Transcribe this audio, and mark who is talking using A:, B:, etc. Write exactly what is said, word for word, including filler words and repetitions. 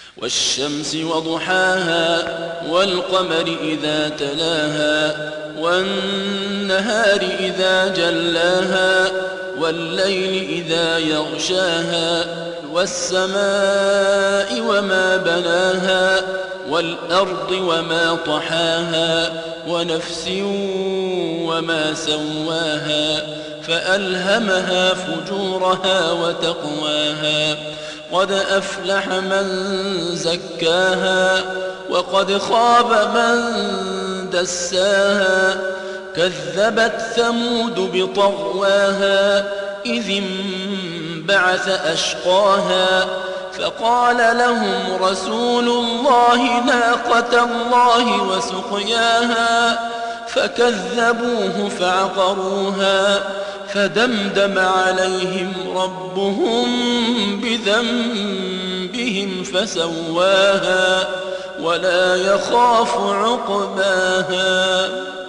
A: والشمس وضحاها والقمر إذا تلاها والنهار إذا جلاها والليل إذا يغشاها والسماء وما بناها والأرض وما طحاها ونفس وما سواها فألهمها فجورها وتقواها قد أفلح من زكاها وقد خاب من دساها كذبت ثمود بطغواها إذ انبعث أشقاها فقال لهم رسول الله ناقة الله وسقياها فكذبوه فعقروها فدمدم عليهم ربهم بذنبهم فسواها ولا يخاف عقباها.